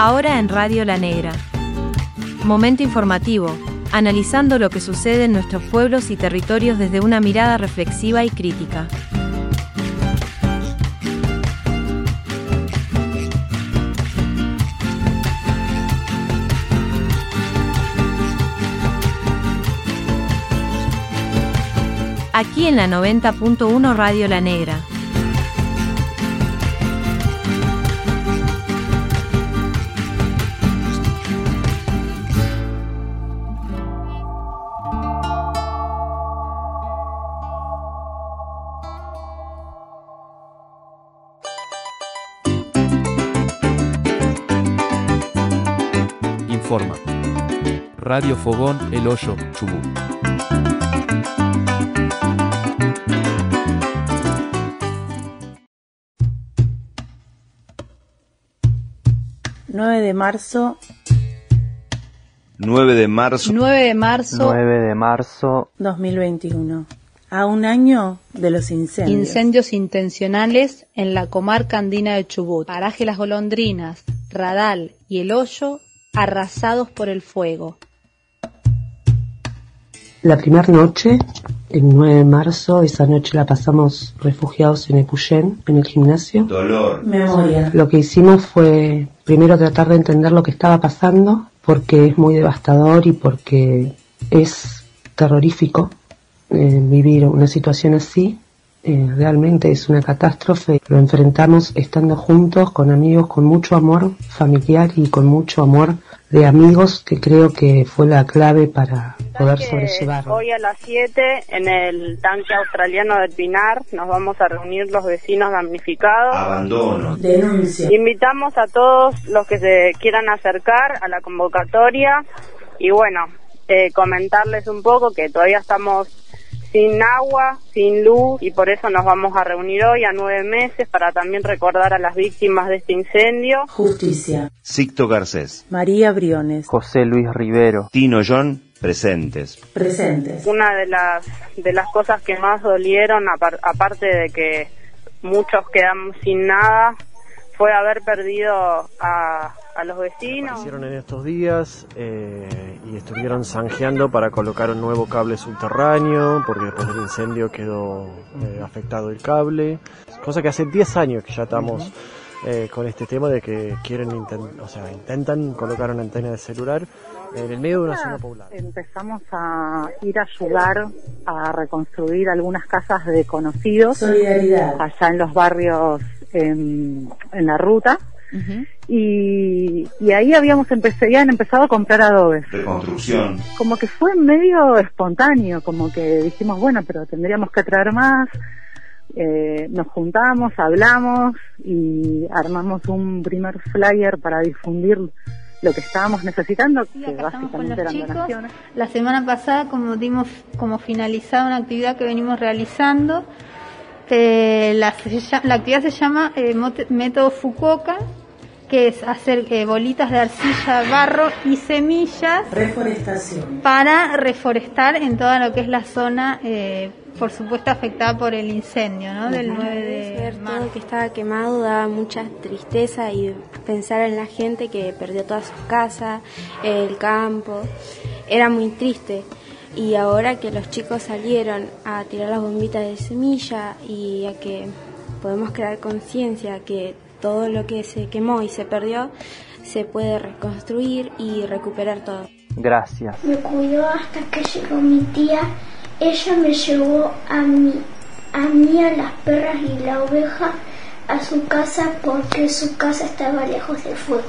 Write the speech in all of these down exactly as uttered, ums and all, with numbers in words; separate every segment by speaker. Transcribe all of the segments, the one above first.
Speaker 1: Ahora en Radio La Negra. Momento informativo, analizando lo que sucede en nuestros pueblos y territorios desde una mirada reflexiva y crítica. Aquí en la noventa punto uno Radio La Negra.
Speaker 2: Informa. Radio Fogón El Hoyo, Chubut.
Speaker 3: nueve de marzo.
Speaker 4: nueve de marzo.
Speaker 3: nueve de marzo.
Speaker 5: nueve de marzo.
Speaker 3: dos mil veintiuno. A un año de los incendios.
Speaker 6: Incendios intencionales en la comarca andina de Chubut. Paraje Las Golondrinas, Radal y El Hoyo arrasados por el fuego.
Speaker 7: La primera noche, el nueve de marzo, esa noche la pasamos refugiados en Epuyén, en el gimnasio.
Speaker 4: Dolor.
Speaker 3: Memoria.
Speaker 7: Lo que hicimos fue primero tratar de entender lo que estaba pasando, porque es muy devastador y porque es terrorífico eh, vivir una situación así. Eh, realmente es una catástrofe. Lo enfrentamos estando juntos, con amigos, con mucho amor familiar y con mucho amor de amigos, que creo que fue la clave para poder sobrellevarlo.
Speaker 8: Hoy a las siete en el tanque australiano del Pinar nos vamos a reunir los vecinos damnificados.
Speaker 4: Abandono.
Speaker 3: Denuncia.
Speaker 8: Invitamos a todos los que se quieran acercar a la convocatoria y bueno, eh, comentarles un poco que todavía estamos sin agua, sin luz, y por eso nos vamos a reunir hoy a nueve meses para también recordar a las víctimas de este incendio.
Speaker 3: Justicia.
Speaker 4: Sicto Garcés.
Speaker 3: María Briones.
Speaker 5: José Luis Rivero.
Speaker 4: Tino John, presentes.
Speaker 3: Presentes.
Speaker 8: Una de las de las cosas que más dolieron, apar, aparte de que muchos quedamos sin nada, fue haber perdido a, a los vecinos.
Speaker 9: Hicieron en estos días eh, y estuvieron zanjeando para colocar un nuevo cable subterráneo, porque después del incendio quedó eh, afectado el cable, cosa que hace diez años que ya estamos eh, con este tema de que quieren intent- o sea, intentan colocar una antena de celular en el medio de una zona poblada.
Speaker 10: Empezamos a ir a ayudar a reconstruir algunas casas de conocidos.
Speaker 3: Solidaridad.
Speaker 10: Allá en los barrios en, en la ruta. Uh-huh. y, y ahí habíamos empezado, habían empezado a comprar adobes.
Speaker 4: Reconstrucción.
Speaker 10: Como que fue medio espontáneo, como que dijimos, bueno, pero tendríamos que traer más. Eh, nos juntamos, hablamos y armamos un primer flyer para difundir lo que estábamos necesitando,
Speaker 6: sí,
Speaker 10: que básicamente eran
Speaker 6: chicos.
Speaker 10: donaciones.
Speaker 6: La semana pasada, como dimos como finalizada una actividad que venimos realizando, eh, la, la actividad se llama eh, Método Fukuoka, que es hacer eh, bolitas de arcilla, barro y semillas.
Speaker 3: Reforestación.
Speaker 6: Para reforestar en toda lo que es la zona, eh, por supuesto afectada por el incendio, ¿no? Del nueve de marzo.
Speaker 11: Todo que estaba quemado daba mucha tristeza, y pensar en la gente que perdió todas sus casas, el campo, era muy triste. Y ahora que los chicos salieron a tirar las bombitas de semilla y a que podemos crear conciencia que todo lo que se quemó y se perdió se puede reconstruir y recuperar todo.
Speaker 5: Gracias.
Speaker 12: Me cuidó hasta que llegó mi tía. Ella me llevó a mí, a mí, a las perras y la oveja a su casa porque su casa estaba lejos del fuego.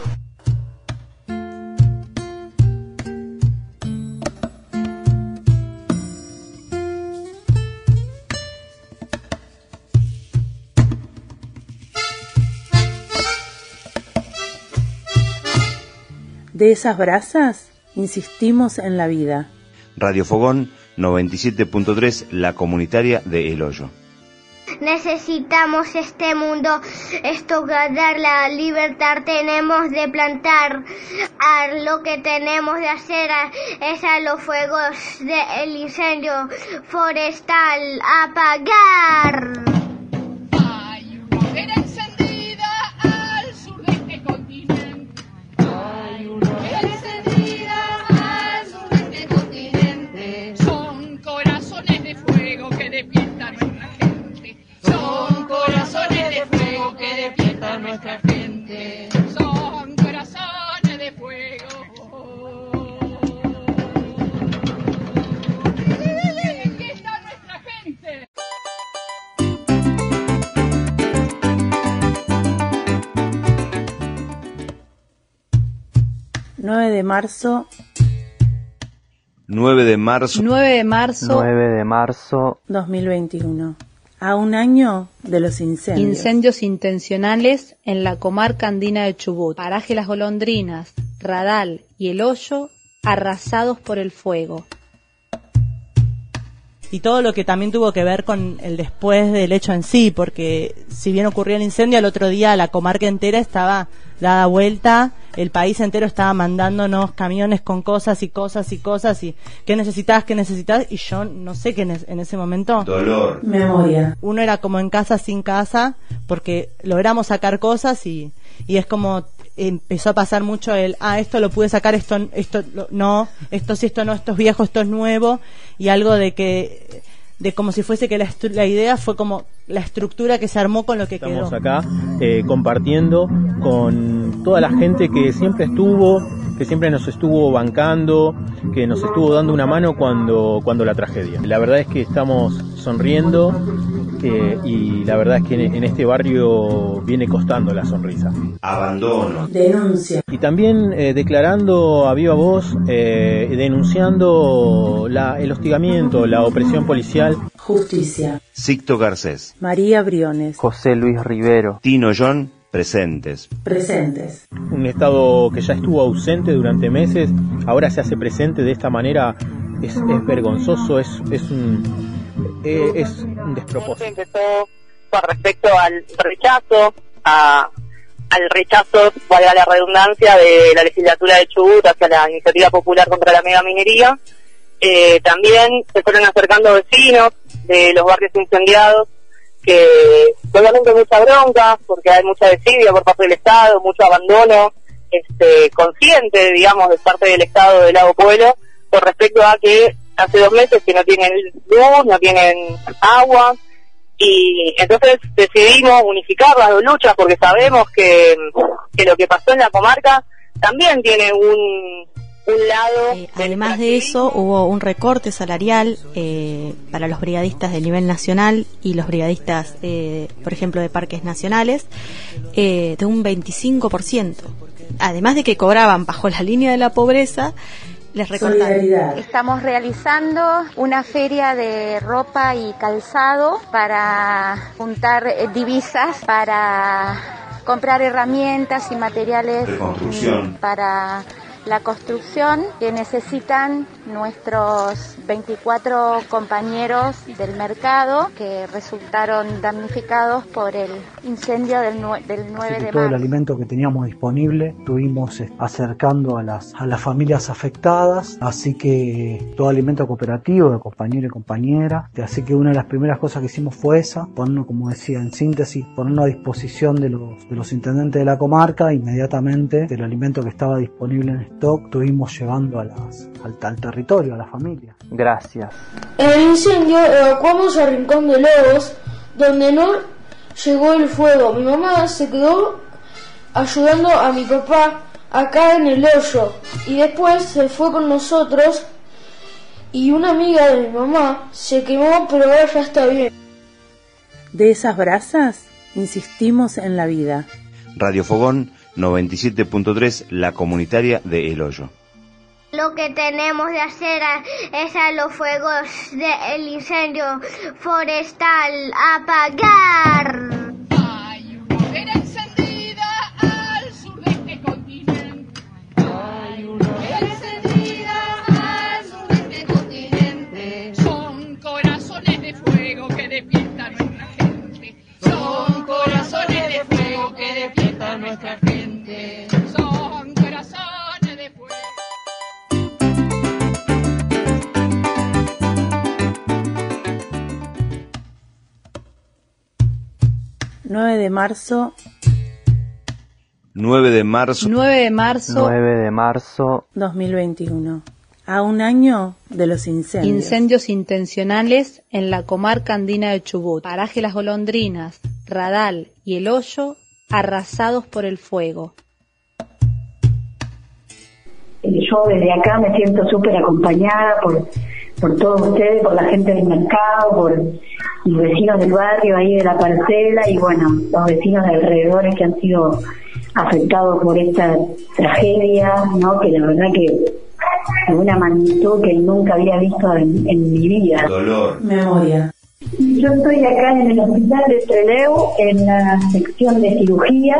Speaker 3: De esas brasas, insistimos en la vida.
Speaker 4: Radio Fogón noventa y siete punto tres, la comunitaria de El Hoyo.
Speaker 12: Necesitamos este mundo, esto dar la libertad, tenemos de plantar, a lo que tenemos de hacer es a los fuegos del incendio forestal apagar.
Speaker 13: Hay una hoguera encendida al sur de este continente.
Speaker 3: nueve de marzo.
Speaker 4: nueve de marzo.
Speaker 13: nueve de marzo.
Speaker 5: nueve de marzo.
Speaker 3: dos mil veintiuno. A un año de los incendios.
Speaker 13: Incendios intencionales en la comarca andina de Chubut. Paraje Las Golondrinas, Radal y El Hoyo arrasados por el fuego.
Speaker 14: Y todo lo que también tuvo que ver con el después del hecho en sí, porque si bien ocurrió el incendio, al otro día la comarca entera estaba dada vuelta, el país entero estaba mandándonos camiones con cosas y cosas y cosas, y qué necesitabas, qué necesitabas, y yo no sé qué en ese momento.
Speaker 4: Dolor.
Speaker 3: Memoria.
Speaker 14: Uno era como en casa sin casa, porque logramos sacar cosas y, y es como empezó a pasar mucho el, ah, esto lo pude sacar, esto esto lo, no, esto sí, esto no, esto es viejo, esto es nuevo, y algo de que, de como si fuese que la, la idea fue como la estructura que se armó con lo que
Speaker 15: Estamos
Speaker 14: quedó.
Speaker 15: Estamos acá eh, compartiendo con toda la gente que siempre estuvo, que siempre nos estuvo bancando, que nos estuvo dando una mano cuando, cuando la tragedia. La verdad es que estamos sonriendo eh, y la verdad es que en, en este barrio viene costando la sonrisa.
Speaker 4: Abandono.
Speaker 3: Denuncia.
Speaker 15: Y también eh, declarando a viva voz, eh, denunciando la, el hostigamiento, la opresión policial.
Speaker 3: Justicia.
Speaker 4: Sixto Garcés.
Speaker 3: María Briones.
Speaker 5: José Luis Rivero.
Speaker 4: Tino John, presentes.
Speaker 3: Presentes.
Speaker 15: Un Estado que ya estuvo ausente durante meses, ahora se hace presente de esta manera, es, es vergonzoso, es, es, un, es, es un despropósito.
Speaker 8: Empezó con respecto al rechazo, a, al rechazo, valga la redundancia, de la legislatura de Chubut hacia la iniciativa popular contra la megaminería. Eh, también se fueron acercando vecinos de los barrios incendiados, que obviamente hay mucha bronca, porque hay mucha desidia por parte del Estado, mucho abandono este, consciente, digamos, de parte del Estado de Lago Pueblo, con respecto a que hace dos meses que no tienen luz, no tienen agua, y entonces decidimos unificar las dos luchas, porque sabemos que, que lo que pasó en la comarca también tiene un... Un lado
Speaker 16: eh, además de eso, hubo un recorte salarial eh, para los brigadistas de nivel nacional y los brigadistas, eh, por ejemplo, de parques nacionales, eh, de un veinticinco por ciento. Además de que cobraban bajo la línea de la pobreza, les recortaron.
Speaker 17: Estamos realizando una feria de ropa y calzado para juntar eh, divisas, para comprar herramientas y materiales
Speaker 4: de construcción.
Speaker 17: Para la construcción que necesitan nuestros veinticuatro compañeros del mercado que resultaron damnificados por el incendio del, del nueve de marzo.
Speaker 18: Todo el alimento que teníamos disponible estuvimos acercando a las, a las familias afectadas, así que todo alimento cooperativo de compañeros y compañeras, así que una de las primeras cosas que hicimos fue esa, ponernos, como decía, en síntesis, ponernos a disposición de los, de los intendentes de la comarca. Inmediatamente el alimento que estaba disponible en stock estuvimos llevando a las, al, al territorio, a la familia.
Speaker 5: Gracias.
Speaker 19: En el incendio evacuamos a Rincón de Lobos, donde no llegó el fuego. Mi mamá se quedó ayudando a mi papá acá en El Hoyo y después se fue con nosotros y una amiga de mi mamá se quemó, pero ahora ya está bien.
Speaker 3: De esas brasas insistimos en la vida.
Speaker 4: Radio Fogón noventa y siete punto tres, la comunitaria de El Hoyo.
Speaker 12: Lo que tenemos de hacer es a los fuegos del incendio forestal apagar.
Speaker 20: Hay una hoguera encendida al sur de este continente. Hay una hoguera encendida al sur de este continente. Son corazones de fuego que despiertan nuestra gente. Son corazones de fuego que despiertan nuestra gente. Son corazones de fuego.
Speaker 3: nueve de marzo.
Speaker 4: nueve de marzo.
Speaker 13: nueve de marzo.
Speaker 5: nueve de marzo.
Speaker 3: dos mil veintiuno. A un año de los incendios.
Speaker 13: Incendios intencionales en la comarca andina de Chubut. Paraje Las Golondrinas, Radal y El Hoyo arrasados por el fuego.
Speaker 21: Yo desde acá me siento súper acompañada por, por todos ustedes, por la gente del mercado, por los vecinos del barrio ahí de la parcela y bueno, los vecinos de alrededores que han sido afectados por esta tragedia, ¿no? Que la verdad que de una magnitud que nunca había visto en, en mi vida.
Speaker 4: Dolor.
Speaker 3: Memoria.
Speaker 21: Yo estoy acá en el hospital de Trelew, en la sección de cirugía.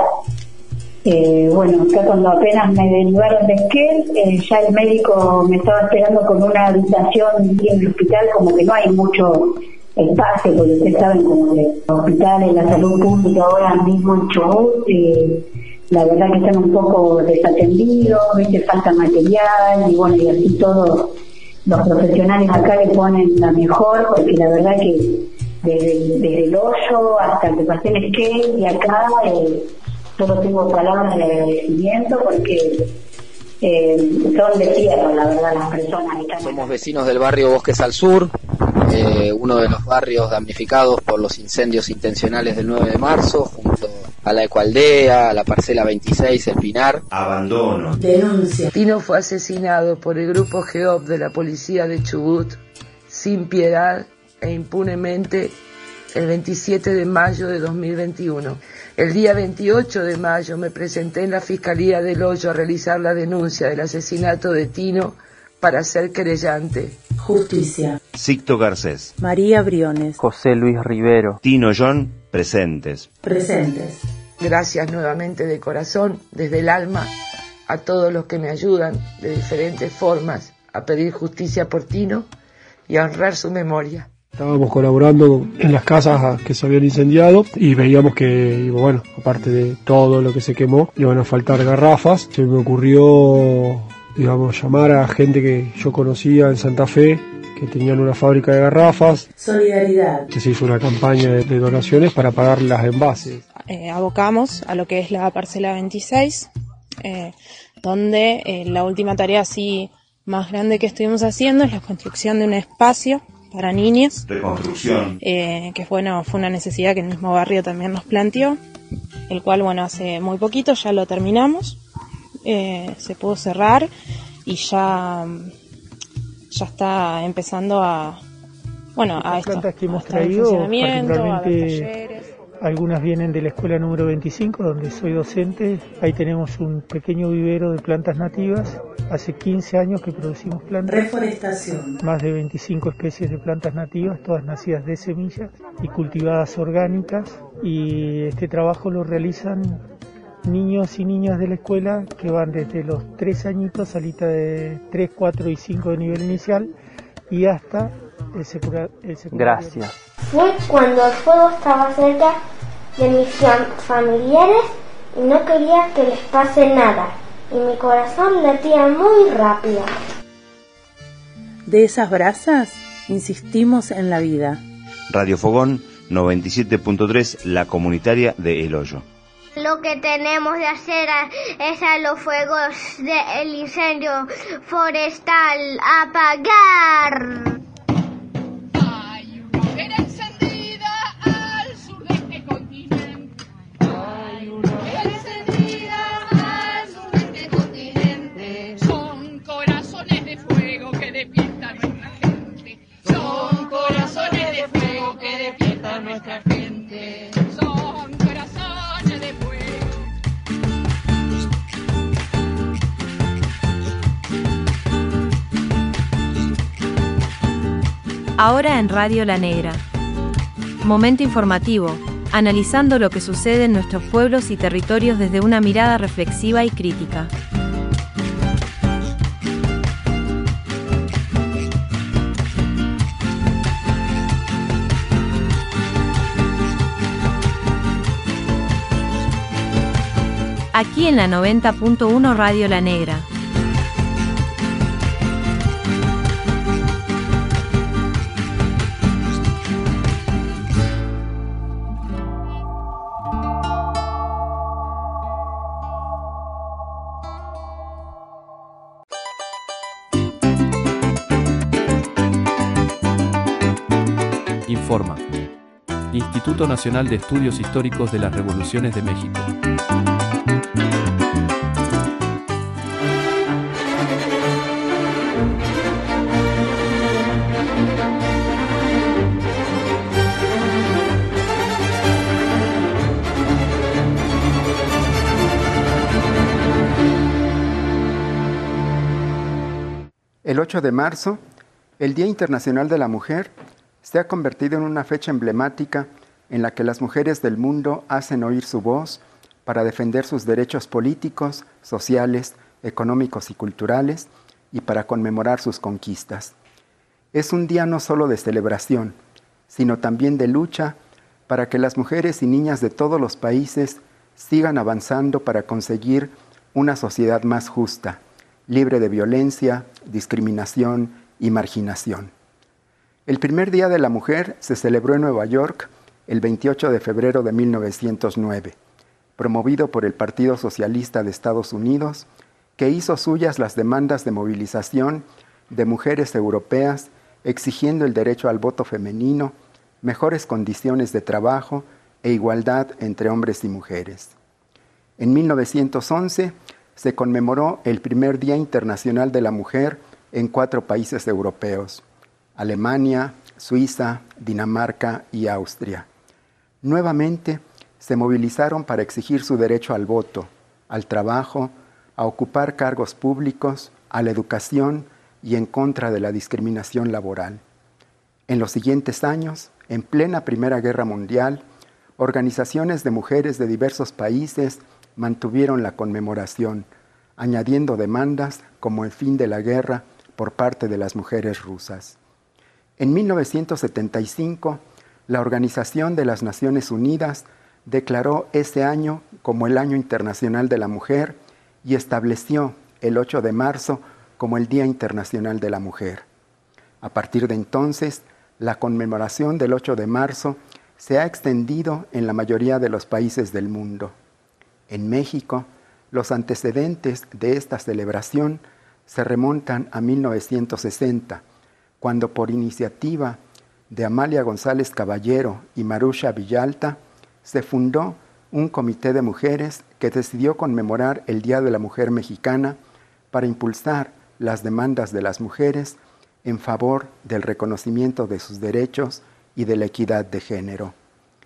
Speaker 21: Eh, bueno, acá cuando apenas me derivaron de Esquel, eh, ya el médico me estaba esperando con una habitación en el hospital, como que no hay mucho espacio, porque ustedes saben como que los hospitales, la salud pública ahora mismo en Chubut, eh, la verdad que están un poco desatendidos, ¿viste? Falta material, y bueno, y así todo, los profesionales acá le ponen la mejor, porque la verdad que desde, desde el hoyo hasta que pasé el Esquel y acá, eh, solo tengo palabras de agradecimiento porque eh, son de tierra, la verdad, las personas que están.
Speaker 1: Somos vecinos del barrio Bosques al Sur, eh, uno de los barrios damnificados por los incendios intencionales del nueve de marzo, junto a la Ecoaldea, a la parcela veintiséis, El Pinar.
Speaker 4: Abandono.
Speaker 3: Denuncia.
Speaker 22: Tino fue asesinado por el grupo GEOP de la policía de Chubut, sin piedad e impunemente, el veintisiete de mayo de dos mil veintiuno. El día veintiocho de mayo me presenté en la Fiscalía del Hoyo a realizar la denuncia del asesinato de Tino para ser querellante.
Speaker 3: Justicia.
Speaker 4: Sixto Garcés.
Speaker 3: María Briones.
Speaker 5: José Luis Rivero.
Speaker 4: Tino John, presentes.
Speaker 3: Presentes.
Speaker 22: Gracias nuevamente de corazón, desde el alma, a todos los que me ayudan de diferentes formas a pedir justicia por Tino y a honrar su memoria.
Speaker 23: Estábamos colaborando en las casas que se habían incendiado y veíamos que, bueno, aparte de todo lo que se quemó, iban a faltar garrafas. Se me ocurrió, digamos, llamar a gente que yo conocía en Santa Fe, que tenían una fábrica de garrafas.
Speaker 3: Solidaridad.
Speaker 23: Que se hizo una campaña de, de donaciones para pagar las envases.
Speaker 24: Eh, abocamos a lo que es la parcela veintiséis, eh, donde eh, la última tarea así más grande que estuvimos haciendo es la construcción de un espacio para niños.
Speaker 4: Reconstrucción.
Speaker 24: Eh, que bueno, fue una necesidad que el mismo barrio también nos planteó, el cual bueno, hace muy poquito ya lo terminamos, eh, se pudo cerrar y ya, ya está empezando a, bueno, a
Speaker 25: Las
Speaker 24: esto,
Speaker 25: plantas que hemos
Speaker 24: a estar en
Speaker 25: traído,
Speaker 24: funcionamiento, a haber
Speaker 25: particularmente
Speaker 24: talleres.
Speaker 25: algunas vienen de la escuela número veinticinco, donde soy docente. Ahí tenemos un pequeño vivero de plantas nativas. Hace quince años que producimos plantas.
Speaker 3: Reforestación.
Speaker 25: Más de veinticinco especies de plantas nativas, todas nacidas de semillas y cultivadas orgánicas. Y este trabajo lo realizan niños y niñas de la escuela que van desde los tres añitos, salita de tres, cuatro y cinco de nivel inicial, y hasta el, secura, el secundario.
Speaker 5: Gracias.
Speaker 12: Fue cuando el fuego estaba cerca de mis fam- familiares y no quería que les pase nada. Y mi corazón latía muy rápido.
Speaker 3: De esas brasas, insistimos en la vida.
Speaker 4: Radio Fogón noventa y siete punto tres, la comunitaria de El Hoyo.
Speaker 12: Lo que tenemos de hacer es a los fuegos del incendio forestal apagar.
Speaker 20: Era encendida al sur de este continente. Hay una encendida al sur de este continente. Son corazones de fuego que despiertan nuestra gente. Son corazones de fuego que despiertan nuestra gente. Son corazones de fuego.
Speaker 26: Ahora en Radio La Negra. Momento informativo, analizando lo que sucede en nuestros pueblos y territorios desde una mirada reflexiva y crítica. Aquí en la noventa punto uno Radio La Negra.
Speaker 2: Informa. Instituto Nacional de Estudios Históricos de las Revoluciones de México.
Speaker 6: ocho de marzo, el Día Internacional de la Mujer se ha convertido en una fecha emblemática en la que las mujeres del mundo hacen oír su voz para defender sus derechos políticos, sociales, económicos y culturales y para conmemorar sus conquistas. Es un día no solo de celebración, sino también de lucha para que las mujeres y niñas de todos los países sigan avanzando para conseguir una sociedad más justa, libre de violencia, discriminación y marginación. El primer Día de la Mujer se celebró en Nueva York el veintiocho de febrero de mil novecientos nueve, promovido por el Partido Socialista de Estados Unidos, que hizo suyas las demandas de movilización de mujeres europeas exigiendo el derecho al voto femenino, mejores condiciones de trabajo e igualdad entre hombres y mujeres. En mil novecientos once se conmemoró el primer Día Internacional de la Mujer en cuatro países europeos: Alemania, Suiza, Dinamarca y Austria. Nuevamente se movilizaron para exigir su derecho al voto, al trabajo, a ocupar cargos públicos, a la educación y en contra de la discriminación laboral. En los siguientes años, en plena Primera Guerra Mundial, organizaciones de mujeres de diversos países mantuvieron la conmemoración, añadiendo demandas como el fin de la guerra por parte de las mujeres rusas. En mil novecientos setenta y cinco, la Organización de las Naciones Unidas declaró ese año como el Año Internacional de la Mujer y estableció el ocho de marzo como el Día Internacional de la Mujer. A partir de entonces, la conmemoración del ocho de marzo se ha extendido en la mayoría de los países del mundo. En México, los antecedentes de esta celebración se remontan a mil novecientos sesenta, cuando por iniciativa de Amalia González Caballero y Marusha Villalta se fundó un comité de mujeres que decidió conmemorar el Día de la Mujer Mexicana para impulsar las demandas de las mujeres en favor del reconocimiento de sus derechos y de la equidad de género.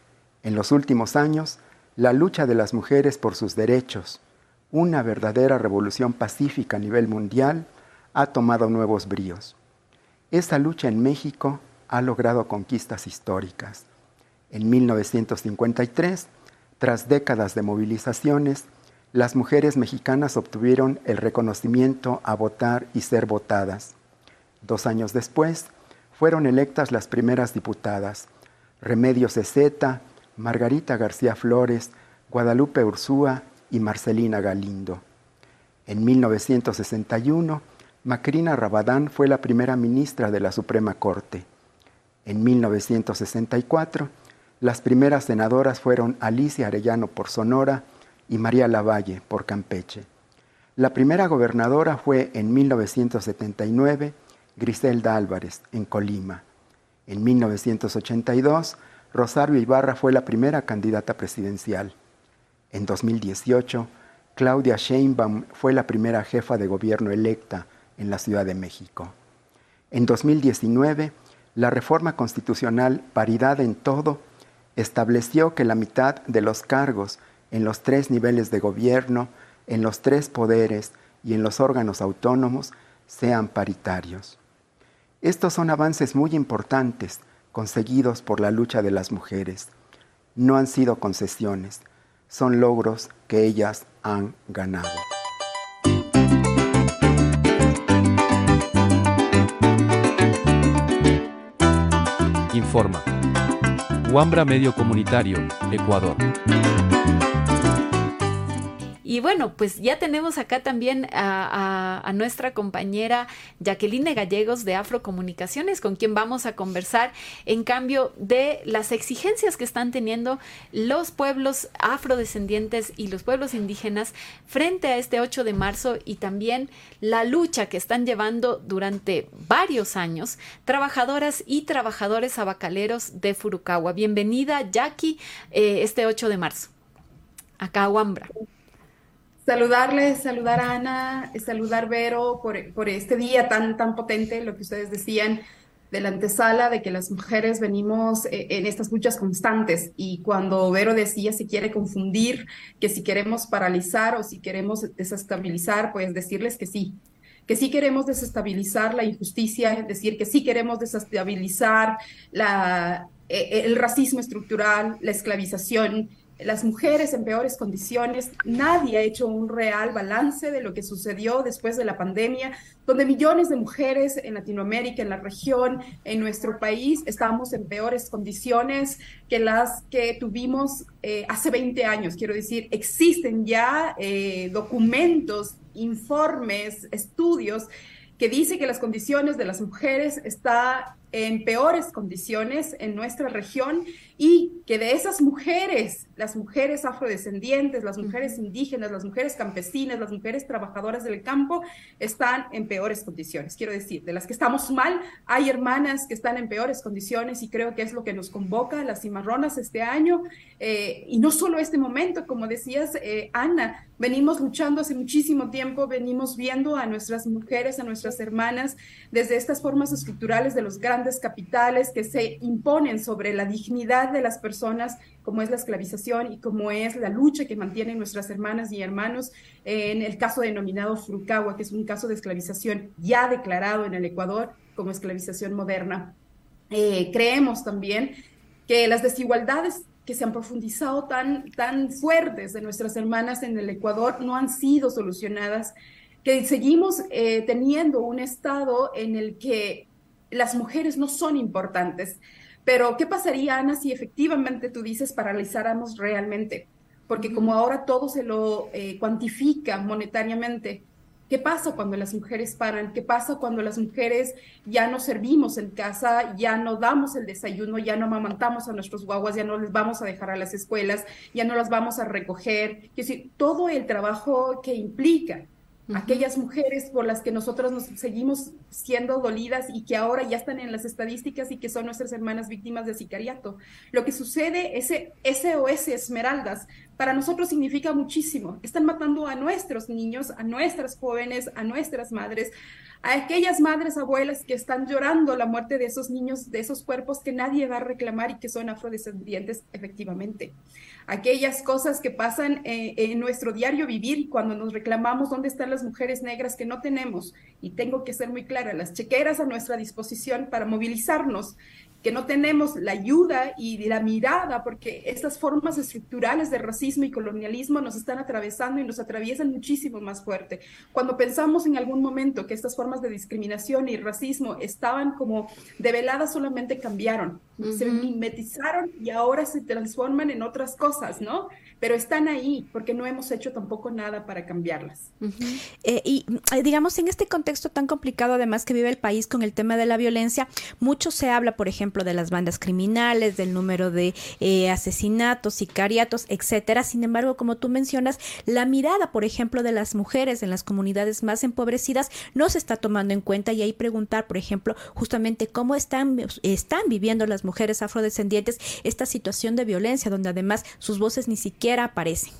Speaker 6: En los últimos años, la lucha de las mujeres por sus derechos, una verdadera revolución pacífica a nivel mundial, ha tomado nuevos bríos. Esta lucha en México ha logrado conquistas históricas. En mil novecientos cincuenta y tres, tras décadas de movilizaciones, las mujeres mexicanas obtuvieron el reconocimiento a votar y ser votadas. Dos años después, fueron electas las primeras diputadas: Remedios Ezeta, Margarita García Flores, Guadalupe Ursúa y Marcelina Galindo. En mil novecientos sesenta y uno, Macrina Rabadán fue la primera ministra de la Suprema Corte. En mil novecientos sesenta y cuatro, las primeras senadoras fueron Alicia Arellano por Sonora y María Lavalle por Campeche. La primera gobernadora fue en mil novecientos setenta y nueve, Griselda Álvarez, en Colima. En mil novecientos ochenta y dos, Rosario Ibarra fue la primera candidata presidencial. En dos mil dieciocho, Claudia Sheinbaum fue la primera jefa de gobierno electa en la Ciudad de México. En dos mil diecinueve, la reforma constitucional Paridad en Todo estableció que la mitad de los cargos en los tres niveles de gobierno, en los tres poderes y en los órganos autónomos sean paritarios. Estos son avances muy importantes conseguidos por la lucha de las mujeres. No han sido concesiones, son logros que ellas han ganado.
Speaker 2: Informa. Wambra Medio Comunitario, Ecuador.
Speaker 7: Y bueno, pues ya tenemos acá también a, a, a nuestra compañera Jacqueline Gallegos de Afrocomunicaciones, con quien vamos a conversar en cambio de las exigencias que están teniendo los pueblos afrodescendientes y los pueblos indígenas frente a este ocho de marzo y también la lucha que están llevando durante varios años trabajadoras y trabajadores tabacaleros de Furukawa. Bienvenida, Jackie, eh, este ocho de marzo, acá a Wambra.
Speaker 9: Saludarles, saludar a Ana, saludar Vero por, por este día tan, tan potente, lo que ustedes decían de la antesala, de que las mujeres venimos eh, en estas luchas constantes. Y cuando Vero decía si quiere confundir, que si queremos paralizar o si queremos desestabilizar, pues decirles que sí, que sí queremos desestabilizar la injusticia, es decir, que sí queremos desestabilizar la, eh, el racismo estructural, la esclavización, las mujeres en peores condiciones. Nadie ha hecho un real balance de lo que sucedió después de la pandemia, donde millones de mujeres en Latinoamérica, en la región, en nuestro país, estamos en peores condiciones que las que tuvimos eh, hace veinte años. Quiero decir, existen ya eh, documentos, informes, estudios que dice que las condiciones de las mujeres están en peores condiciones en nuestra región y que de esas mujeres, las mujeres afrodescendientes, las mujeres indígenas, las mujeres campesinas, las mujeres trabajadoras del campo, están en peores condiciones. Quiero decir, de las que estamos mal, hay hermanas que están en peores condiciones y creo que es lo que nos convoca a las cimarronas este año. Eh, y no solo este momento, como decías, eh, Ana, venimos luchando hace muchísimo tiempo, venimos viendo a nuestras mujeres, a nuestras hermanas, desde estas formas estructurales de los grandes capitales que se imponen sobre la dignidad de las personas, como es la esclavización y como es la lucha que mantienen nuestras hermanas y hermanos, eh, en el caso denominado Furukawa, que es un caso de esclavización ya declarado en el Ecuador como esclavización moderna. Eh, creemos también que las desigualdades que se han profundizado tan, tan fuertes de nuestras hermanas en el Ecuador no han sido solucionadas, que seguimos eh, teniendo un estado en el que las mujeres no son importantes. Pero, ¿qué pasaría, Ana, si efectivamente tú dices paralizáramos realmente? Porque como ahora todo se lo eh, cuantifica monetariamente, ¿qué pasa cuando las mujeres paran? ¿Qué pasa cuando las mujeres ya no servimos en casa, ya no damos el desayuno, ya no amamantamos a nuestros guaguas, ya no les vamos a dejar a las escuelas, ya no las vamos a recoger? Es decir, todo el trabajo que implica aquellas mujeres por las que nosotros nos seguimos siendo dolidas y que ahora ya están en las estadísticas y que son nuestras hermanas víctimas de sicariato. Lo que sucede, ese S O S Esmeraldas, para nosotros significa muchísimo. Están matando a nuestros niños, a nuestras jóvenes, a nuestras madres, a aquellas madres, abuelas que están llorando la muerte de esos niños, de esos cuerpos que nadie va a reclamar y que son afrodescendientes efectivamente. Aquellas cosas que pasan eh, en nuestro diario vivir cuando nos reclamamos dónde están las mujeres negras que no tenemos, y tengo que ser muy clara, las chequeras a nuestra disposición para movilizarnos, que no tenemos la ayuda y la mirada, porque estas formas estructurales de racismo y colonialismo nos están atravesando y nos atraviesan muchísimo más fuerte. Cuando pensamos en algún momento que estas formas de discriminación y racismo estaban como develadas, solamente cambiaron, uh-huh. se mimetizaron y ahora se transforman en otras cosas, ¿no? Pero están ahí porque no hemos hecho tampoco nada para cambiarlas.
Speaker 8: Uh-huh. eh, y digamos, en este contexto tan complicado además que vive el país con el tema de la violencia, mucho se habla, por ejemplo, de las bandas criminales, del número de eh, asesinatos, sicariatos, etcétera. Sin embargo, como tú mencionas, la mirada, por ejemplo, de las mujeres en las comunidades más empobrecidas no se está tomando en cuenta, y ahí preguntar, por ejemplo, justamente cómo están, están viviendo las mujeres afrodescendientes esta situación de violencia, donde además sus voces ni siquiera aparecen.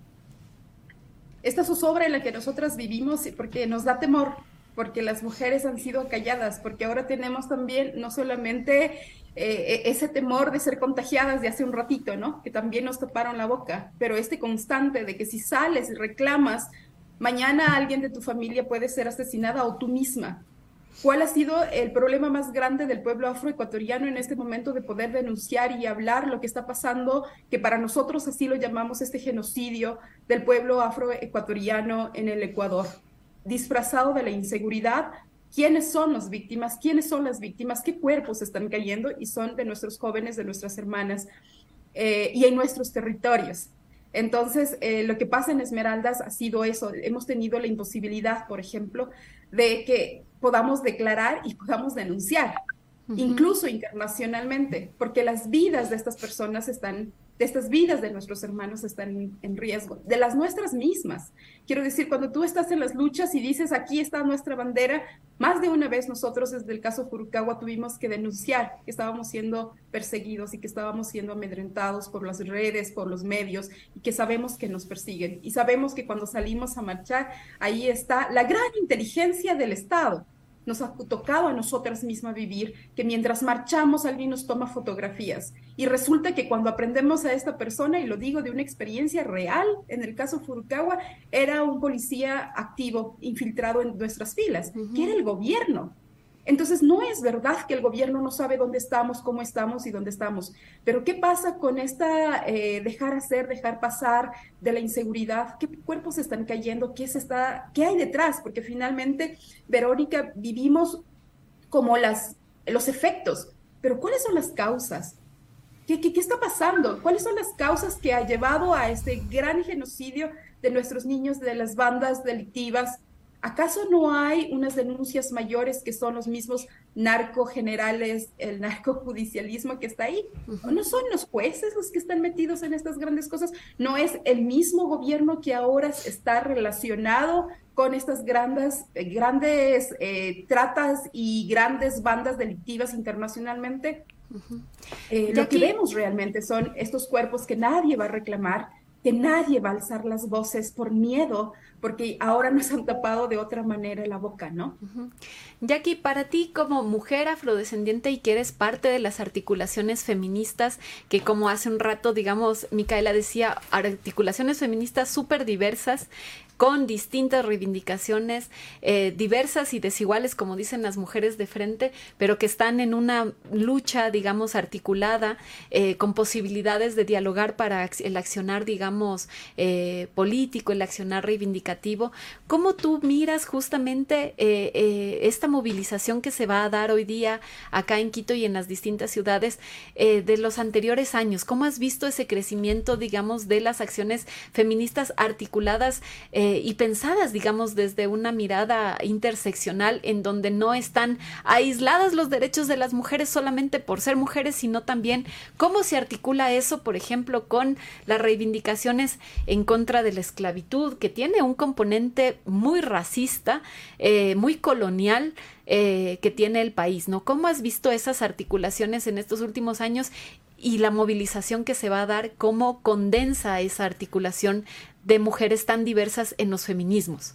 Speaker 9: Esta zozobra en la que nosotras vivimos, porque nos da temor, porque las mujeres han sido calladas, porque ahora tenemos también no solamente eh, ese temor de ser contagiadas de hace un ratito, ¿no? Que también nos taparon la boca, pero este constante de que si sales y reclamas, mañana alguien de tu familia puede ser asesinada o tú misma. ¿Cuál ha sido el problema más grande del pueblo afroecuatoriano en este momento de poder denunciar y hablar lo que está pasando, que para nosotros así lo llamamos, este genocidio del pueblo afroecuatoriano en el Ecuador? Disfrazado de la inseguridad, ¿quiénes son las víctimas? ¿Quiénes son las víctimas? ¿Qué cuerpos están cayendo? Y son de nuestros jóvenes, de nuestras hermanas, eh, y en nuestros territorios. Entonces, eh, lo que pasa en Esmeraldas ha sido eso. Hemos tenido la imposibilidad, por ejemplo, de que podamos declarar y podamos denunciar, uh-huh. incluso internacionalmente, porque las vidas de estas personas están, de estas vidas de nuestros hermanos están en riesgo, de las nuestras mismas. Quiero decir, cuando tú estás en las luchas y dices, aquí está nuestra bandera, más de una vez nosotros desde el caso Furukawa tuvimos que denunciar que estábamos siendo perseguidos y que estábamos siendo amedrentados por las redes, por los medios, y que sabemos que nos persiguen. Y sabemos que cuando salimos a marchar, ahí está la gran inteligencia del Estado. nos ha tocado a nosotras mismas vivir, que mientras marchamos alguien nos toma fotografías y resulta que cuando aprendemos a esta persona, y lo digo de una experiencia real, en el caso Furukawa, era un policía activo, infiltrado en nuestras filas, uh-huh. que era el gobierno. Entonces, no es verdad que el gobierno no sabe dónde estamos, cómo estamos y dónde estamos. Pero, ¿qué pasa con esta eh, dejar hacer, dejar pasar de la inseguridad? ¿Qué cuerpos están cayendo? ¿Qué, se está, qué hay detrás? Porque finalmente, Verónica, vivimos como las, los efectos. Pero, ¿cuáles son las causas? ¿Qué, qué, qué está pasando? ¿Cuáles son las causas que ha llevado a este gran genocidio de nuestros niños, de las bandas delictivas? ¿Acaso no hay unas denuncias mayores que son los mismos narcogenerales, el narcojudicialismo que está ahí? Uh-huh. ¿No son los jueces los que están metidos en estas grandes cosas? ¿No es el mismo gobierno que ahora está relacionado con estas grandes, eh, grandes eh, tratas y grandes bandas delictivas internacionalmente? Uh-huh. eh, lo que vemos realmente son estos cuerpos que nadie va a reclamar, que nadie va a alzar las voces por miedo, porque ahora nos han tapado de otra manera la boca, ¿no?
Speaker 7: Uh-huh. Jackie, para ti como mujer afrodescendiente y que eres parte de las articulaciones feministas, que como hace un rato, digamos, Micaela decía, articulaciones feministas súper diversas, con distintas reivindicaciones, eh, diversas y desiguales, como dicen las mujeres de frente, pero que están en una lucha, digamos, articulada, eh, con posibilidades de dialogar para el accionar, digamos, eh, político, el accionar reivindicativo. ¿Cómo tú miras justamente eh, eh, esta movilización que se va a dar hoy día acá en Quito y en las distintas ciudades eh, de los anteriores años? ¿Cómo has visto ese crecimiento, digamos, de las acciones feministas articuladas eh, y pensadas, digamos, desde una mirada interseccional en donde no están aisladas los derechos de las mujeres solamente por ser mujeres, sino también cómo se articula eso, por ejemplo, con las reivindicaciones en contra de la esclavitud, que tiene un componente muy racista, eh, muy colonial, eh, que tiene el país, ¿no? ¿Cómo has visto esas articulaciones en estos últimos años y la movilización que se va a dar, cómo condensa esa articulación de mujeres tan diversas en los feminismos?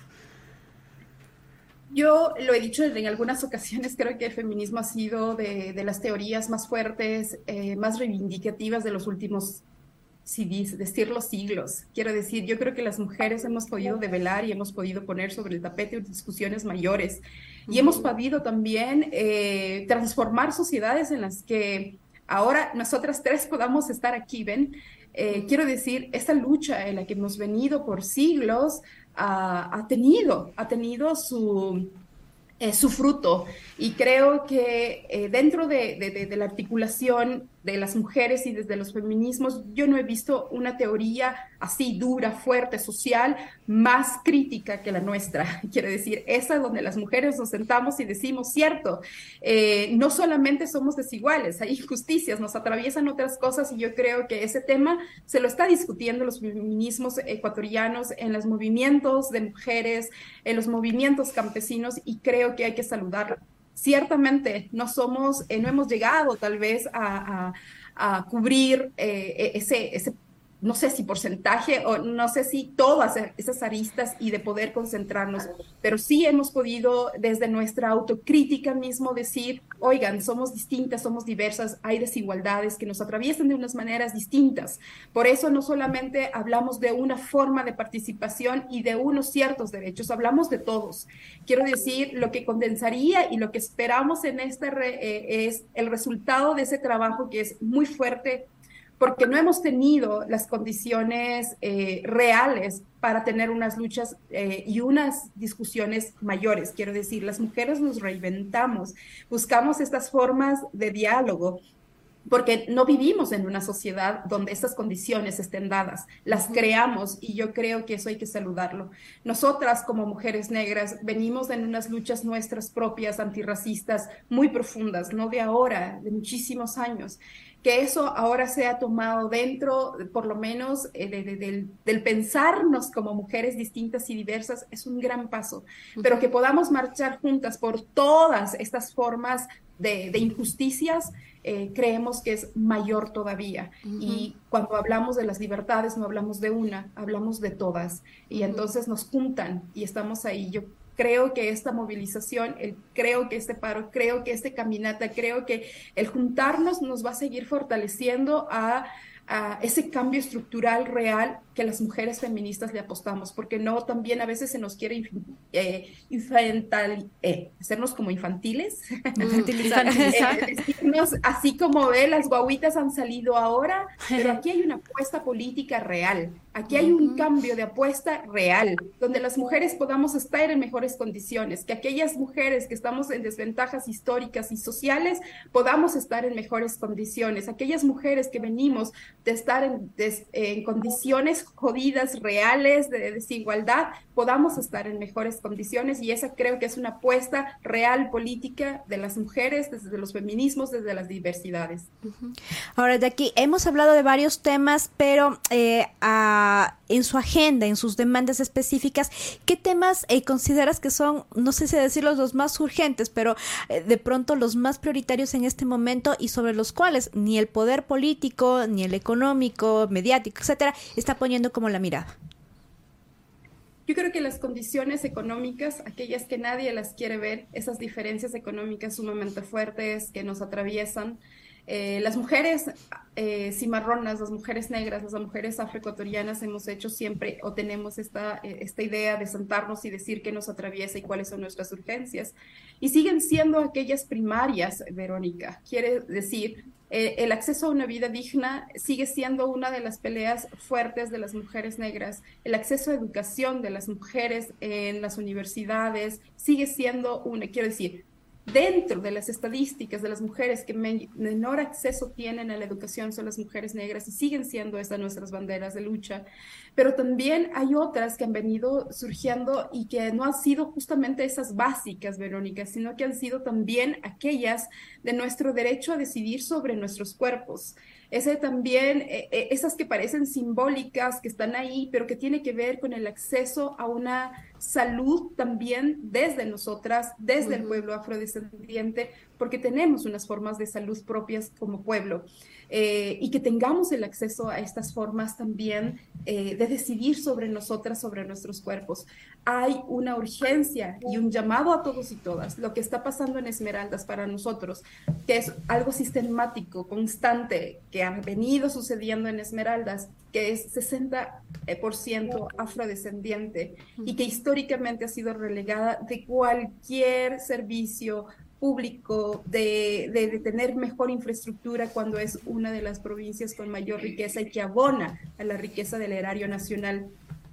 Speaker 9: Yo lo he dicho en algunas ocasiones, creo que el feminismo ha sido de, de las teorías más fuertes, eh, más reivindicativas de los últimos, si decir los siglos. Quiero decir, yo creo que las mujeres hemos podido develar y hemos podido poner sobre el tapete discusiones mayores y uh-huh. hemos podido también eh, transformar sociedades en las que ahora nosotras tres podamos estar aquí, ¿ven? Eh, mm. Quiero decir, esta lucha en la que hemos venido por siglos uh, ha tenido, ha tenido su, eh, su fruto. Y creo que eh, dentro de, de, de la articulación de las mujeres y desde los feminismos, yo no he visto una teoría así dura, fuerte, social, más crítica que la nuestra. Quiero decir, esa donde las mujeres nos sentamos y decimos, cierto, eh, no solamente somos desiguales, hay injusticias, nos atraviesan otras cosas y yo creo que ese tema se lo está discutiendo los feminismos ecuatorianos en los movimientos de mujeres, en los movimientos campesinos y creo que hay que saludarlo. Ciertamente no somos, eh, no hemos llegado tal vez a, a, a cubrir eh, ese, ese, no sé si porcentaje o no sé si todas esas aristas y de poder concentrarnos, pero sí hemos podido desde nuestra autocrítica mismo decir, oigan, somos distintas, somos diversas, hay desigualdades que nos atraviesan de unas maneras distintas. Por eso no solamente hablamos de una forma de participación y de unos ciertos derechos, hablamos de todos. Quiero decir, lo que condensaría y lo que esperamos en esta re, eh, es el resultado de ese trabajo que es muy fuerte, porque no hemos tenido las condiciones eh, reales para tener unas luchas eh, y unas discusiones mayores. Quiero decir, las mujeres nos reinventamos, buscamos estas formas de diálogo, porque no vivimos en una sociedad donde estas condiciones estén dadas, las creamos y yo creo que eso hay que saludarlo. Nosotras como mujeres negras venimos en unas luchas nuestras propias antirracistas muy profundas, no de ahora, de muchísimos años. Que eso ahora sea tomado dentro, por lo menos, eh, de, de, del, del pensarnos como mujeres distintas y diversas, es un gran paso. Pero que podamos marchar juntas por todas estas formas de, de injusticias, eh, creemos que es mayor todavía. Uh-huh. Y cuando hablamos de las libertades, no hablamos de una, hablamos de todas. Y uh-huh. entonces nos juntan y estamos ahí. Yo creo que esta movilización, el, creo que este paro, creo que este caminata, creo que el juntarnos nos va a seguir fortaleciendo a, a ese cambio estructural real que las mujeres feministas le apostamos, porque no, también a veces se nos quiere inf eh, infantil, eh, hacernos como infantiles,
Speaker 7: Infantilizar.
Speaker 9: eh, decirnos, así como ve, las guaguitas han salido ahora, pero aquí hay una apuesta política real, aquí hay un cambio de apuesta real, donde las mujeres podamos estar en mejores condiciones, que aquellas mujeres que estamos en desventajas históricas y sociales podamos estar en mejores condiciones, aquellas mujeres que venimos de estar en, de, en condiciones jodidas, reales, de desigualdad, podamos estar en mejores condiciones, y esa creo que es una apuesta real política de las mujeres, desde los feminismos, desde las diversidades.
Speaker 8: Ahora, de aquí hemos hablado de varios temas, pero eh, a, en su agenda, en sus demandas específicas, ¿qué temas eh, consideras que son, no sé si decirlos los más urgentes, pero eh, de pronto los más prioritarios en este momento, y sobre los cuales ni el poder político, ni el económico, mediático, etcétera, está poniendo como la mirada?
Speaker 9: Yo creo que las condiciones económicas, aquellas que nadie las quiere ver, esas diferencias económicas sumamente fuertes que nos atraviesan, eh, las mujeres eh, cimarronas, las mujeres negras, las mujeres afroecuatorianas hemos hecho siempre o tenemos esta, eh, esta idea de sentarnos y decir qué nos atraviesa y cuáles son nuestras urgencias. Y siguen siendo aquellas primarias, Verónica. Quiere decir, Eh, el acceso a una vida digna sigue siendo una de las peleas fuertes de las mujeres negras. El acceso a educación de las mujeres en las universidades sigue siendo una, quiero decir, dentro de las estadísticas de las mujeres que men menor acceso tienen a la educación son las mujeres negras, y siguen siendo estas nuestras banderas de lucha. Pero también hay otras que han venido surgiendo y que no han sido justamente esas básicas, Verónica, sino que han sido también aquellas de nuestro derecho a decidir sobre nuestros cuerpos. Ese también, eh, esas que parecen simbólicas, que están ahí, pero que tiene que ver con el acceso a una salud también desde nosotras, desde uh-huh. el pueblo afrodescendiente, porque tenemos unas formas de salud propias como pueblo, eh, y que tengamos el acceso a estas formas también eh, de decidir sobre nosotras, sobre nuestros cuerpos. Hay una urgencia y un llamado a todos y todas. Lo que está pasando en Esmeraldas para nosotros, que es algo sistemático, constante, que ha venido sucediendo en Esmeraldas, que es sesenta por ciento afrodescendiente y que históricamente ha sido relegada de cualquier servicio público, de, de, de tener mejor infraestructura cuando es una de las provincias con mayor riqueza y que abona a la riqueza del erario nacional.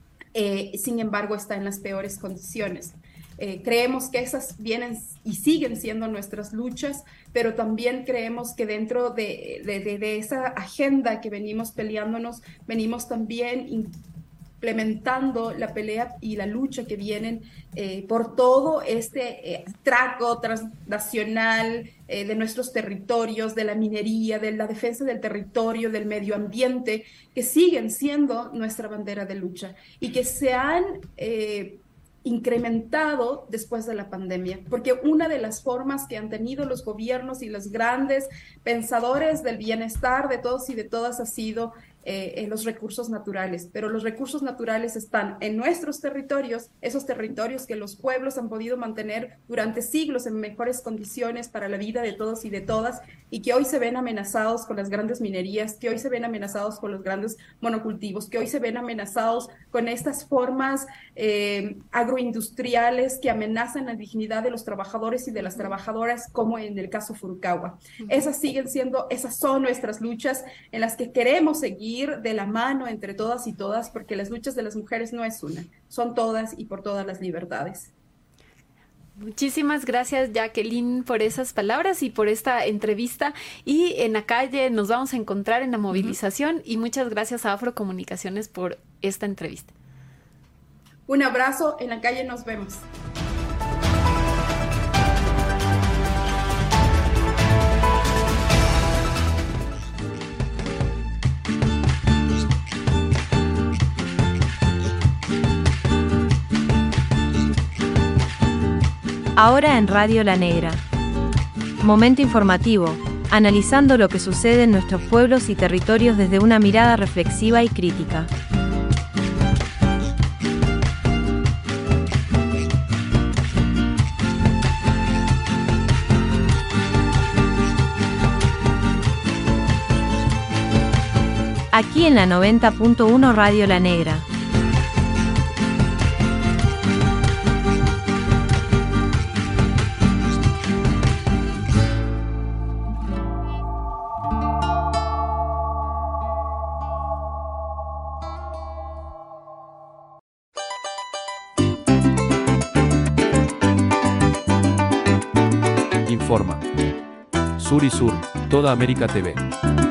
Speaker 9: Eh, sin embargo, está en las peores condiciones. Eh, creemos que esas vienen y siguen siendo nuestras luchas, pero también creemos que dentro de, de, de, de esa agenda que venimos peleándonos, venimos también implementando la pelea y la lucha que vienen eh, por todo este eh, atraco transnacional eh, de nuestros territorios, de la minería, de la defensa del territorio, del medio ambiente, que siguen siendo nuestra bandera de lucha y que se han eh, incrementado después de la pandemia, porque una de las formas que han tenido los gobiernos y los grandes pensadores del bienestar de todos y de todas ha sido eh, en los recursos naturales, pero los recursos naturales están en nuestros territorios, esos territorios que los pueblos han podido mantener durante siglos en mejores condiciones para la vida de todos y de todas, y que hoy se ven amenazados con las grandes minerías, que hoy se ven amenazados con los grandes monocultivos, que hoy se ven amenazados con estas formas eh, agroindustriales que amenazan la dignidad de los trabajadores y de las trabajadoras, como en el caso Furukawa. Esas siguen siendo, esas son nuestras luchas en las que queremos seguir de la mano entre todas y todas, porque las luchas de las mujeres no es una, son todas y por todas las libertades.
Speaker 7: Muchísimas gracias, Jacqueline, por esas palabras y por esta entrevista. Y en la calle nos vamos a encontrar en la movilización. Uh-huh. Y muchas gracias a Afrocomunicaciones por esta entrevista.
Speaker 9: Un abrazo, en la calle nos vemos.
Speaker 26: Ahora en Radio La Negra. Momento informativo, analizando lo que sucede en nuestros pueblos y territorios desde una mirada reflexiva y crítica. aquí en la noventa punto uno Radio La Negra.
Speaker 2: Informa. Sur y Sur, Toda América T V.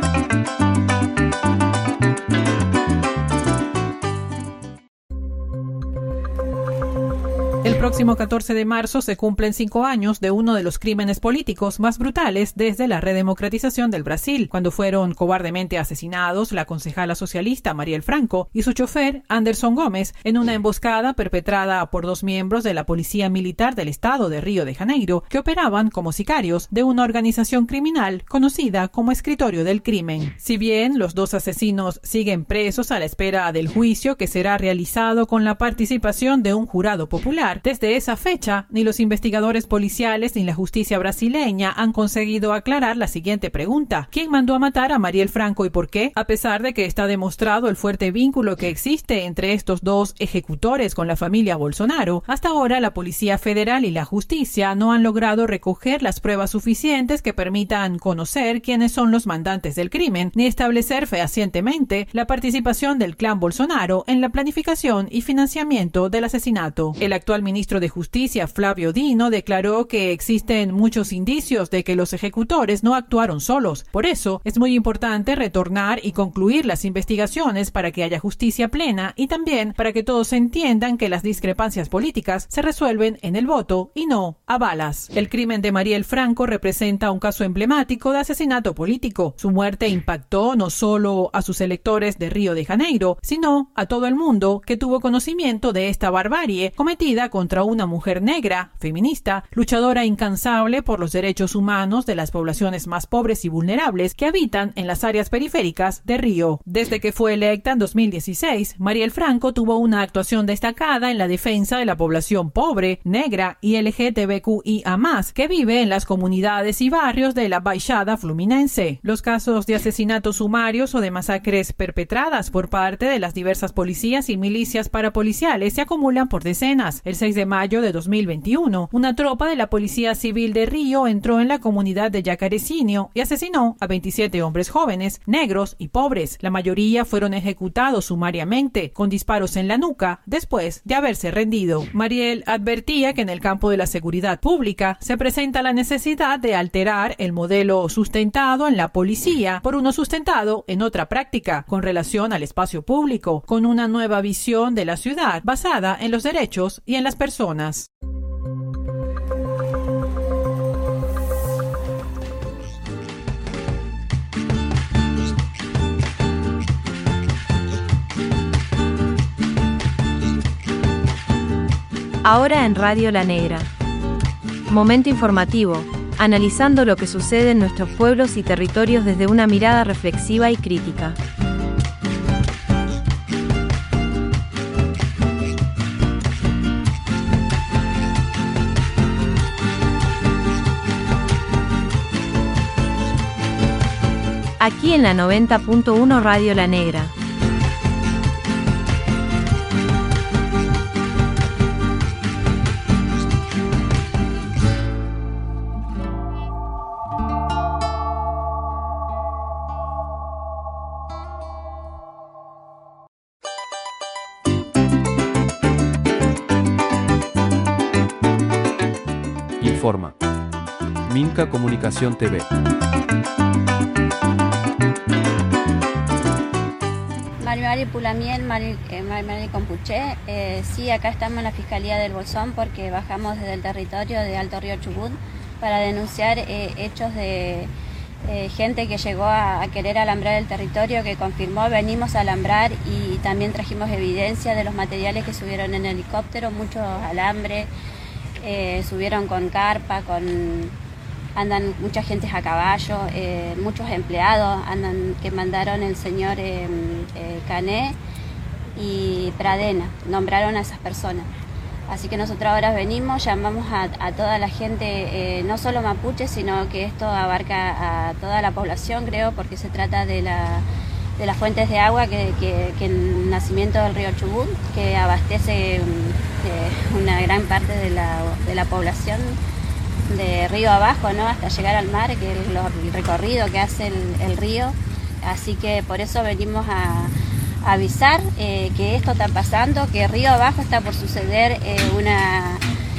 Speaker 10: El próximo catorce de marzo se cumplen cinco años de uno de los crímenes políticos más brutales desde la redemocratización del Brasil, cuando fueron cobardemente asesinados la concejala socialista Marielle Franco y su chofer Anderson Gómez en una emboscada perpetrada por dos miembros de la Policía Militar del Estado de Río de Janeiro, que operaban como sicarios de una organización criminal conocida como Escritorio del Crimen. Si bien los dos asesinos siguen presos a la espera del juicio que será realizado con la participación de un jurado popular, desde esa fecha, ni los investigadores policiales ni la justicia brasileña han conseguido aclarar la siguiente pregunta: ¿quién mandó a matar a Marielle Franco y por qué? A pesar de que está demostrado el fuerte vínculo que existe entre estos dos ejecutores con la familia Bolsonaro, hasta ahora la Policía Federal y la justicia no han logrado recoger las pruebas suficientes que permitan conocer quiénes son los mandantes del crimen, ni establecer fehacientemente la participación del clan Bolsonaro en la planificación y financiamiento del asesinato. El actual ministro de Justicia, Flavio Dino, declaró que existen muchos indicios de que los ejecutores no actuaron solos. Por eso, es muy importante retornar y concluir las investigaciones para que haya justicia plena y también para que todos entiendan que las discrepancias políticas se resuelven en el voto y no a balas. El crimen de Marielle Franco representa un caso emblemático de asesinato político. Su muerte impactó no solo a sus electores de Río de Janeiro, sino a todo el mundo que tuvo conocimiento de esta barbarie cometida contra una mujer negra, feminista, luchadora incansable por los derechos humanos de las poblaciones más pobres y vulnerables que habitan en las áreas periféricas de Río. Desde que fue electa en dos mil dieciséis, Marielle Franco tuvo una actuación destacada en la defensa de la población pobre, negra y L G B T Q I A más, que vive en las comunidades y barrios de la Baixada Fluminense. Los casos de asesinatos sumarios o de masacres perpetradas por parte de las diversas policías y milicias parapoliciales se acumulan por decenas. El seis de mayo de dos mil veintiuno, una tropa de la Policía Civil de Río entró en la comunidad de Yacarecinio y asesinó a veintisiete hombres jóvenes, negros y pobres. La mayoría fueron ejecutados sumariamente, con disparos en la nuca, después de haberse rendido. Marielle advertía que en el campo de la seguridad pública se presenta la necesidad de alterar el modelo sustentado en la policía por uno sustentado en otra práctica, con relación al espacio público, con una nueva visión de la ciudad basada en los derechos y en las personas.
Speaker 26: Ahora en Radio La Negra. Momento informativo, analizando lo que sucede en nuestros pueblos y territorios desde una mirada reflexiva y crítica. Aquí en la noventa punto uno Radio La Negra.
Speaker 2: Informa. Minca Comunicación T V.
Speaker 11: Mari Pulamiel, Mari, eh, Mari, Mari Compuché. Eh, sí, acá estamos en la Fiscalía del Bolsón porque bajamos desde el territorio de Alto Río Chubut para denunciar eh, hechos de eh, gente que llegó a, a querer alambrar el territorio, que confirmó, venimos a alambrar y también trajimos evidencia de los materiales que subieron en helicóptero, muchos alambres, eh, subieron con carpa, con... andan mucha gente a caballo, eh, muchos empleados andan que mandaron el señor eh, eh, Cané y Pradena, nombraron a esas personas. Así que nosotros ahora venimos, llamamos a, a toda la gente, eh, no solo mapuche, sino que esto abarca a toda la población, creo, porque se trata de la, de las fuentes de agua que, que, que el nacimiento del río Chubut, que abastece eh, una gran parte de la, de la población de río abajo, ¿no? Hasta llegar al mar, que es lo, el recorrido que hace el, el río. Así que por eso venimos a, a avisar eh, que esto está pasando, que río abajo está por suceder eh, una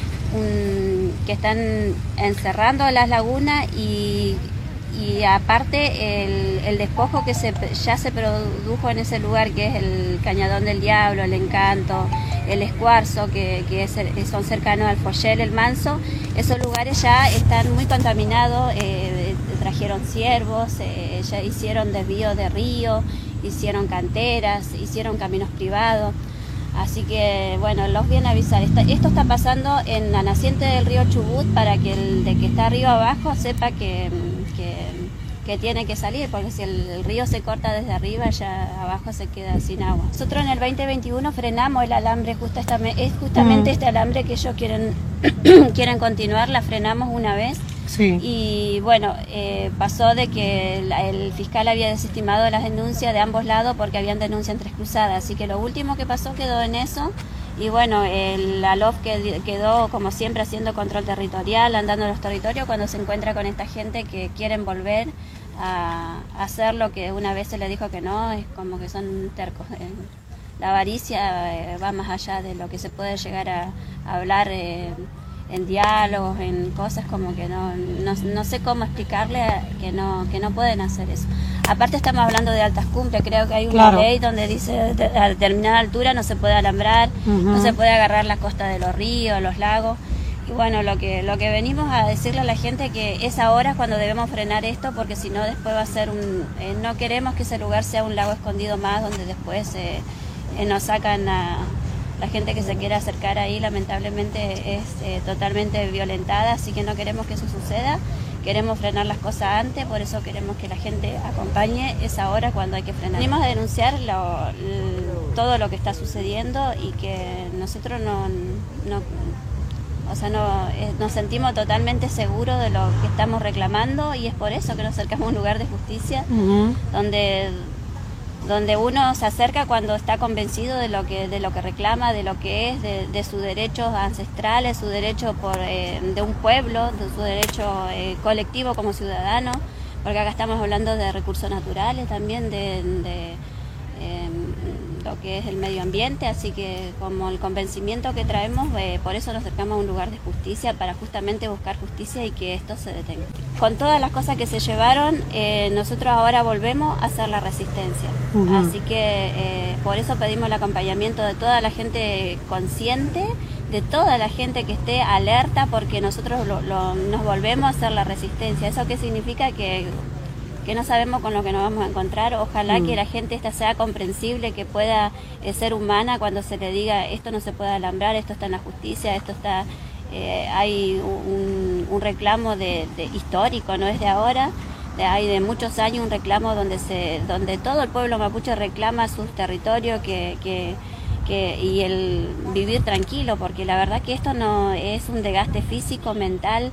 Speaker 11: un, que están encerrando las lagunas y Y aparte el, el despojo que se, ya se produjo en ese lugar, que es el Cañadón del Diablo, el Encanto, el Escuarzo, que, que es, son cercanos al Follel, el Manso, esos lugares ya están muy contaminados, eh, trajeron ciervos, eh, ya hicieron desvíos de río, hicieron canteras, hicieron caminos privados. Así que, bueno, los viene a avisar. Esto está pasando en la naciente del río Chubut para que el de que está arriba abajo sepa que, que, que tiene que salir, porque si el, el río se corta desde arriba, ya abajo se queda sin agua. Nosotros en el veinte veintiuno frenamos el alambre, justo esta, es justamente mm. este alambre que ellos quieren, quieren continuar, la frenamos una vez. Sí. Y bueno, eh, pasó de que el, el fiscal había desestimado las denuncias de ambos lados porque habían denuncias en Tres Cruzadas, así que lo último que pasó quedó en eso. Y bueno, el ALOF quedó como siempre haciendo control territorial, andando en los territorios cuando se encuentra con esta gente que quieren volver a, a hacer lo que una vez se le dijo que no, es como que son tercos. La avaricia eh, va más allá de lo que se puede llegar a, a hablar eh, en diálogos, en cosas como que no, no, no sé cómo explicarle que no, que no pueden hacer eso. Aparte estamos hablando de altas cumbres, creo que hay una claro. ley donde dice de, a determinada altura no se puede alambrar, uh-huh. no se puede agarrar la costa de los ríos, los lagos. Y bueno, lo que, lo que venimos a decirle a la gente que es ahora cuando debemos frenar esto, porque si no después va a ser un... Eh, no queremos que ese lugar sea un lago escondido más donde después eh, eh, nos sacan a... La gente que se quiere acercar ahí lamentablemente es eh, totalmente violentada, así que no queremos que eso suceda, queremos frenar las cosas antes, por eso queremos que la gente acompañe esa hora cuando hay que frenar. Venimos a denunciar lo, lo, todo lo que está sucediendo y que nosotros no, no, o sea, no eh, nos sentimos totalmente seguros de lo que estamos reclamando y es por eso que nos acercamos a un lugar de justicia uh-huh. donde... donde uno se acerca cuando está convencido de lo que de lo que reclama, de lo que es, de, de sus derechos ancestrales, su derecho por eh, de un pueblo, de su derecho eh, colectivo como ciudadano, porque acá estamos hablando de recursos naturales también, de, de eh, lo que es el medio ambiente, así que como el convencimiento que traemos, eh, por eso nos acercamos a un lugar de justicia, para justamente buscar justicia y que esto se detenga. Con todas las cosas que se llevaron, eh, nosotros ahora volvemos a hacer la resistencia, uh-huh. así que eh, por eso pedimos el acompañamiento de toda la gente consciente, de toda la gente que esté alerta, porque nosotros lo, lo, nos volvemos a hacer la resistencia. ¿Eso qué significa? Que que no sabemos con lo que nos vamos a encontrar. Ojalá mm. que la gente esta sea comprensible, que pueda eh, ser humana cuando se le diga esto no se puede alambrar, esto está en la justicia, esto está eh, hay un, un reclamo de, de histórico, no es de ahora, de, hay de muchos años un reclamo donde se donde todo el pueblo mapuche reclama sus territorios que, que, que y el vivir tranquilo, porque la verdad que esto no es un desgaste físico, mental,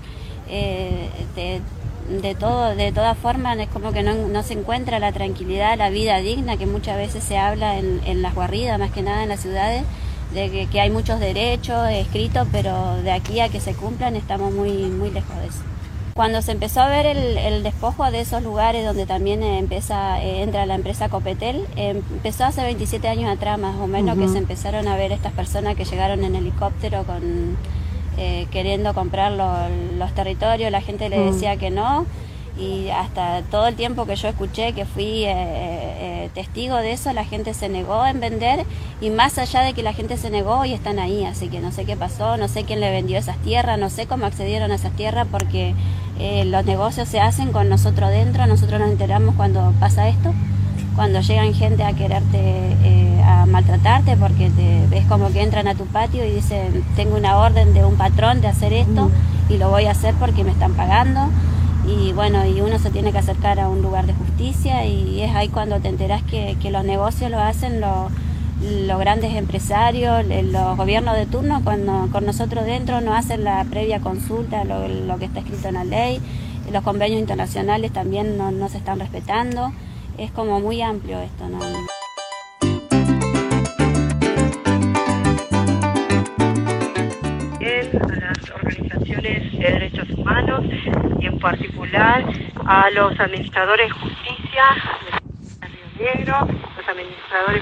Speaker 11: eh, de de todo, de todas formas es como que no, no se encuentra la tranquilidad, la vida digna que muchas veces se habla en, en las guaridas, más que nada en las ciudades, de que, que hay muchos derechos escritos, pero de aquí a que se cumplan estamos muy, muy lejos de eso. Cuando se empezó a ver el, el despojo de esos lugares donde también empieza, eh, entra la empresa Copetel, eh, empezó hace veintisiete años atrás más o menos, uh-huh. que se empezaron a ver estas personas que llegaron en helicóptero con... Eh, queriendo comprar lo, los territorios, la gente le decía mm. que no, y hasta todo el tiempo que yo escuché, que fui eh, eh, testigo de eso, la gente se negó en vender, y más allá de que la gente se negó, y están ahí, así que no sé qué pasó, no sé quién le vendió esas tierras, no sé cómo accedieron a esas tierras, porque eh, los negocios se hacen con nosotros dentro, nosotros nos enteramos cuando pasa esto, cuando llegan gente a quererte, eh, a maltratarte, porque te ves como que entran a tu patio y dicen, tengo una orden de un patrón de hacer esto uh-huh. y lo voy a hacer porque me están pagando. Y bueno, y uno se tiene que acercar a un lugar de justicia y es ahí cuando te enterás que, que los negocios lo hacen los, los grandes empresarios, los gobiernos de turno, cuando con nosotros dentro no hacen la previa consulta, lo, lo que está escrito en la ley, los convenios internacionales también no, no se están respetando. es como muy amplio esto, ¿no?
Speaker 14: A las organizaciones de derechos humanos y en particular a los administradores de justicia de Río Negro, los administradores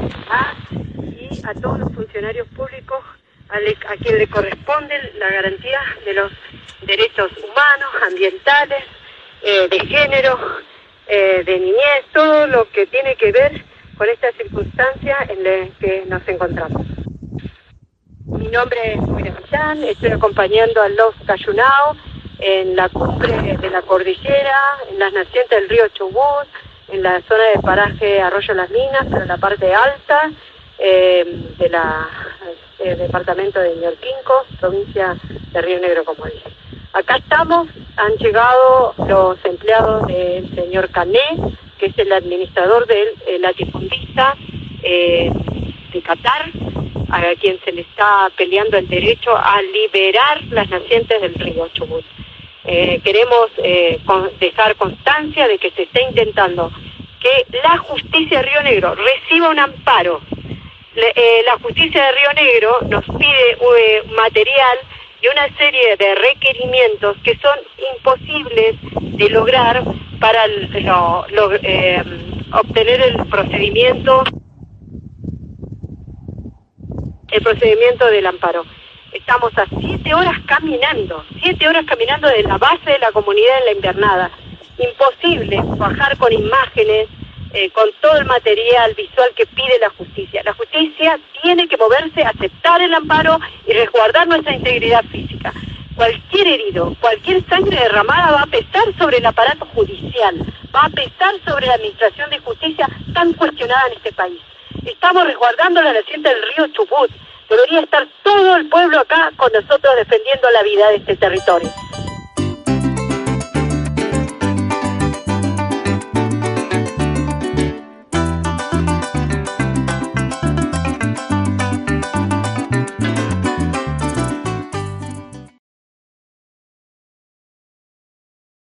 Speaker 14: y a todos los funcionarios públicos a, le, a quien le corresponde la garantía de los derechos humanos, ambientales, eh, de género, eh, de niñez, todo lo que tiene que ver con esta circunstancia en la que nos encontramos. Mi nombre es Moira Millán, estoy acompañando a los Cayunao en la cumbre de la cordillera, en las nacientes del río Chubut, en la zona de paraje Arroyo Las Minas, pero en la parte alta eh, del de departamento de Ñorquinco, provincia de Río Negro, como dije. Acá estamos, han llegado los empleados del señor Cané, que es el administrador del latifundista eh, de Qatar, a quien se le está peleando el derecho a liberar las nacientes del río Chubut. Eh, queremos eh, con, dejar constancia de que se está intentando que la justicia de Río Negro reciba un amparo. Le, eh, la justicia de Río Negro nos pide eh, material y una serie de requerimientos que son imposibles de lograr para lo, lo, eh, obtener el procedimiento el procedimiento del amparo. Estamos a siete horas caminando, siete horas caminando de la base de la comunidad en la invernada. Imposible bajar con imágenes, eh, con todo el material visual que pide la justicia. La justicia tiene que moverse, aceptar el amparo y resguardar nuestra integridad física. Cualquier herido, cualquier sangre derramada va a pesar sobre el aparato judicial, va a pesar sobre la administración de justicia tan cuestionada en este país. Estamos resguardando la naciente del río Chubut. Debería estar todo el pueblo acá con nosotros defendiendo la vida de este territorio.